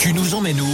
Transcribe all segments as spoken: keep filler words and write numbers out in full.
Tu nous emmènes où ?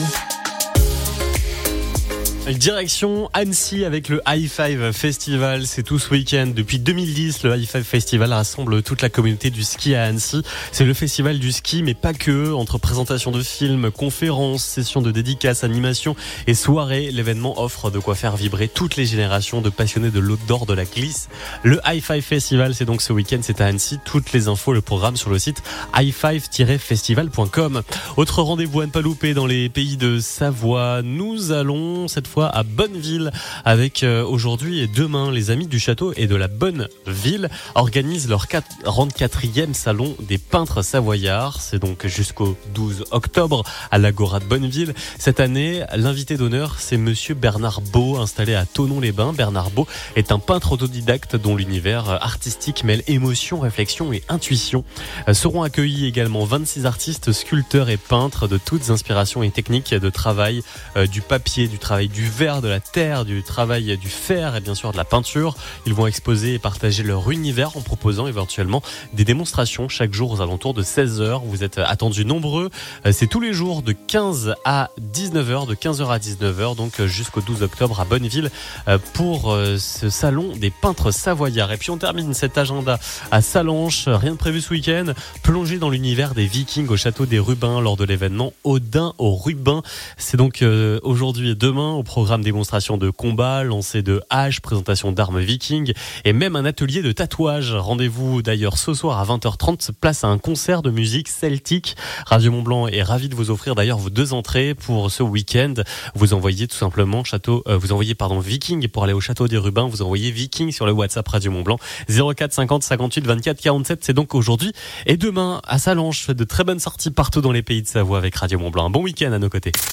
Direction Annecy avec le High Five Festival, c'est tout ce week-end. Depuis deux mille dix, le High Five Festival rassemble toute la communauté du ski à Annecy. C'est le festival du ski, mais pas que. Entre présentations de films, conférences, sessions de dédicaces, animations et soirées, l'événement offre de quoi faire vibrer toutes les générations de passionnés de l'outdoor, de la glisse. Le High Five Festival, c'est donc ce week-end, c'est à Annecy. Toutes les infos, le programme sur le site high five tiret festival point com. Autre rendez-vous à ne pas louper dans les pays de Savoie. Nous allons cette fois à Bonneville avec euh, aujourd'hui et demain les amis du château et de la Bonneville organisent leur quarante-quatrième salon des peintres savoyards. C'est donc jusqu'au douze octobre à l'Agora de Bonneville. Cette année, l'invité d'honneur, c'est monsieur Bernard Beau, installé à Thonon-les-Bains. Bernard Beau est un peintre autodidacte dont l'univers artistique mêle émotion, réflexion et intuition. Euh, seront accueillis également vingt-six artistes, sculpteurs et peintres de toutes inspirations et techniques de travail, euh, du papier, du travail du verre, de la terre, du travail du fer et bien sûr de la peinture. Ils vont exposer et partager leur univers en proposant éventuellement des démonstrations chaque jour aux alentours de seize heures. Vous êtes attendus nombreux. C'est tous les jours de quinze à dix-neuf heures, de quinze heures à dix-neuf heures, donc jusqu'au douze octobre à Bonneville pour ce salon des peintres savoyards. Et puis on termine cet agenda à Sallanches. Rien de prévu ce week-end. Plongé dans l'univers des Vikings au château des Rubins lors de l'événement Odin au Rubin. C'est donc aujourd'hui et demain au programme démonstration de combat, lancer de haches, présentation d'armes vikings et même un atelier de tatouage. Rendez-vous d'ailleurs ce soir à vingt heures trente, place à un concert de musique celtique. Radio Mont-Blanc est ravi de vous offrir d'ailleurs vos deux entrées pour ce week-end. Vous envoyez tout simplement château, euh, vous envoyez pardon Viking pour aller au château des Rubins. Vous envoyez Viking sur le WhatsApp Radio Mont-Blanc zéro quatre cinquante cinquante-huit vingt-quatre quarante-sept. C'est donc aujourd'hui et demain à Sallanches. De très bonnes sorties partout dans les pays de Savoie avec Radio Mont-Blanc. Un bon week-end à nos côtés.